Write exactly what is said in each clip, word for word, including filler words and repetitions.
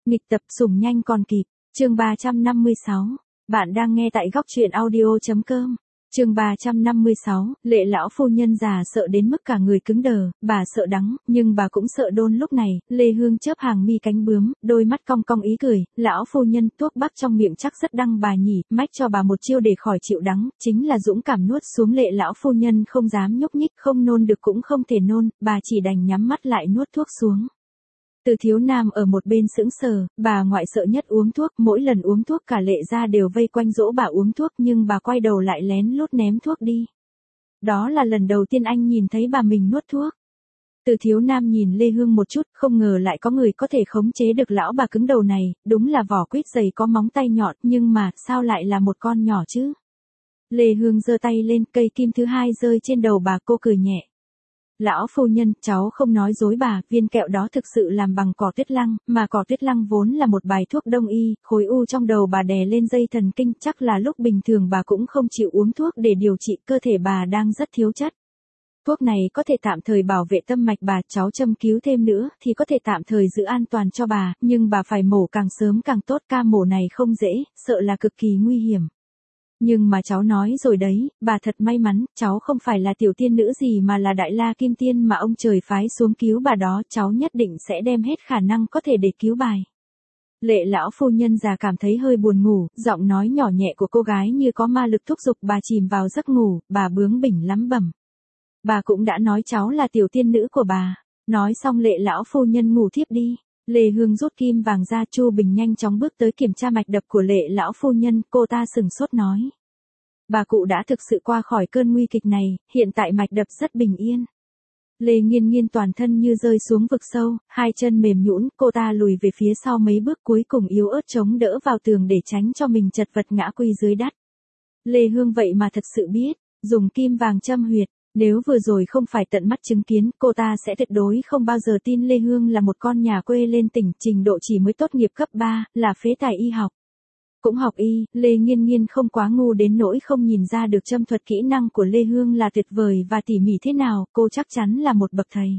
Nghịch tập sủng nhanh còn kịp, chương ba trăm năm mươi sáu. Bạn đang nghe tại góc truyện audio.com. Chương ba trăm năm mươi sáu, Lệ lão phu nhân già sợ đến mức cả người cứng đờ, bà sợ đắng, nhưng bà cũng sợ đôn. Lúc này, Lê Hương chớp hàng mi cánh bướm, đôi mắt cong cong ý cười, lão phu nhân, thuốc bắc trong miệng chắc rất đăng bà nhỉ, mách cho bà một chiêu để khỏi chịu đắng, chính là dũng cảm nuốt xuống. Lệ lão phu nhân không dám nhúc nhích, không nôn được cũng không thể nôn, bà chỉ đành nhắm mắt lại nuốt thuốc xuống. Từ Thiếu Nam ở một bên sững sờ, bà ngoại sợ nhất uống thuốc, mỗi lần uống thuốc cả Lệ gia đều vây quanh dỗ bà uống thuốc, nhưng bà quay đầu lại lén lút ném thuốc đi. Đó là lần đầu tiên anh nhìn thấy bà mình nuốt thuốc. Từ Thiếu Nam nhìn Lê Hương một chút, không ngờ lại có người có thể khống chế được lão bà cứng đầu này, đúng là vỏ quýt dày có móng tay nhọn, nhưng mà, sao lại là một con nhỏ chứ? Lê Hương giơ tay lên, cây kim thứ hai rơi trên đầu bà, cô cười nhẹ. Lão phu nhân, cháu không nói dối bà, viên kẹo đó thực sự làm bằng cỏ tuyết lăng, mà cỏ tuyết lăng vốn là một bài thuốc đông y, khối u trong đầu bà đè lên dây thần kinh, chắc là lúc bình thường bà cũng không chịu uống thuốc để điều trị, cơ thể bà đang rất thiếu chất. Thuốc này có thể tạm thời bảo vệ tâm mạch bà, cháu châm cứu thêm nữa thì có thể tạm thời giữ an toàn cho bà, nhưng bà phải mổ càng sớm càng tốt, ca mổ này không dễ, sợ là cực kỳ nguy hiểm. Nhưng mà cháu nói rồi đấy, bà thật may mắn, cháu không phải là tiểu tiên nữ gì mà là Đại La Kim Tiên mà ông trời phái xuống cứu bà đó, cháu nhất định sẽ đem hết khả năng có thể để cứu bà. Lệ lão phu nhân già cảm thấy hơi buồn ngủ, giọng nói nhỏ nhẹ của cô gái như có ma lực thúc giục bà chìm vào giấc ngủ, bà bướng bỉnh lắm bẩm. Bà cũng đã nói cháu là tiểu tiên nữ của bà. Nói xong Lệ lão phu nhân ngủ thiếp đi. Lê Hương rút kim vàng ra, Chu Bình nhanh chóng bước tới kiểm tra mạch đập của Lệ lão phu nhân, cô ta sừng sốt nói. Bà cụ đã thực sự qua khỏi cơn nguy kịch này, hiện tại mạch đập rất bình yên. Lê Nghiên Nghiên toàn thân như rơi xuống vực sâu, hai chân mềm nhũn, cô ta lùi về phía sau mấy bước, cuối cùng yếu ớt chống đỡ vào tường để tránh cho mình chật vật ngã quỵ dưới đất. Lê Hương vậy mà thật sự biết, dùng kim vàng châm huyệt. Nếu vừa rồi không phải tận mắt chứng kiến, cô ta sẽ tuyệt đối không bao giờ tin Lê Hương là một con nhà quê lên tỉnh, trình độ chỉ mới tốt nghiệp cấp ba, là phế tài y học. Cũng học y, Lê Nghiên Nghiên không quá ngu đến nỗi không nhìn ra được châm thuật kỹ năng của Lê Hương là tuyệt vời và tỉ mỉ thế nào, cô chắc chắn là một bậc thầy.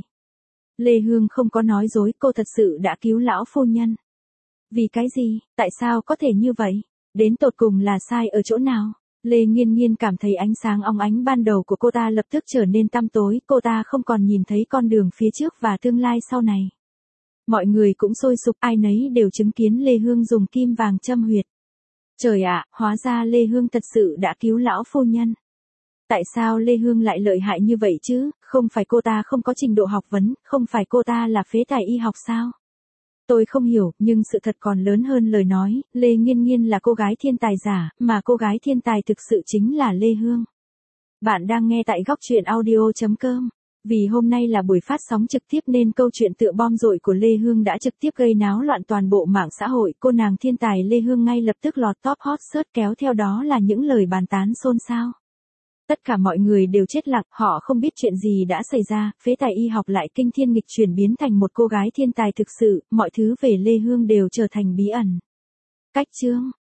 Lê Hương không có nói dối, cô thật sự đã cứu lão phu nhân. Vì cái gì, tại sao có thể như vậy? Đến tột cùng là sai ở chỗ nào? Lê Nghiên Nghiên cảm thấy ánh sáng óng ánh ban đầu của cô ta lập tức trở nên tăm tối, cô ta không còn nhìn thấy con đường phía trước và tương lai sau này. Mọi người cũng sôi sục, ai nấy đều chứng kiến Lê Hương dùng kim vàng châm huyệt. Trời ạ, hóa ra Lê Hương thật sự đã cứu lão phu nhân. Tại sao Lê Hương lại lợi hại như vậy chứ, không phải cô ta không có trình độ học vấn, không phải cô ta là phế tài y học sao? Tôi không hiểu, nhưng sự thật còn lớn hơn lời nói, Lê Nghiên Nghiên là cô gái thiên tài giả, mà cô gái thiên tài thực sự chính là Lê Hương. Bạn đang nghe tại góc truyện audio.com. Vì hôm nay là buổi phát sóng trực tiếp nên câu chuyện tựa bom dội của Lê Hương đã trực tiếp gây náo loạn toàn bộ mạng xã hội, cô nàng thiên tài Lê Hương ngay lập tức lọt top hot search, kéo theo đó là những lời bàn tán xôn xao. Tất cả mọi người đều chết lặng, họ không biết chuyện gì đã xảy ra, phế tài y học lại kinh thiên nghịch chuyển biến thành một cô gái thiên tài thực sự, mọi thứ về Lê Hương đều trở thành bí ẩn. Cách chương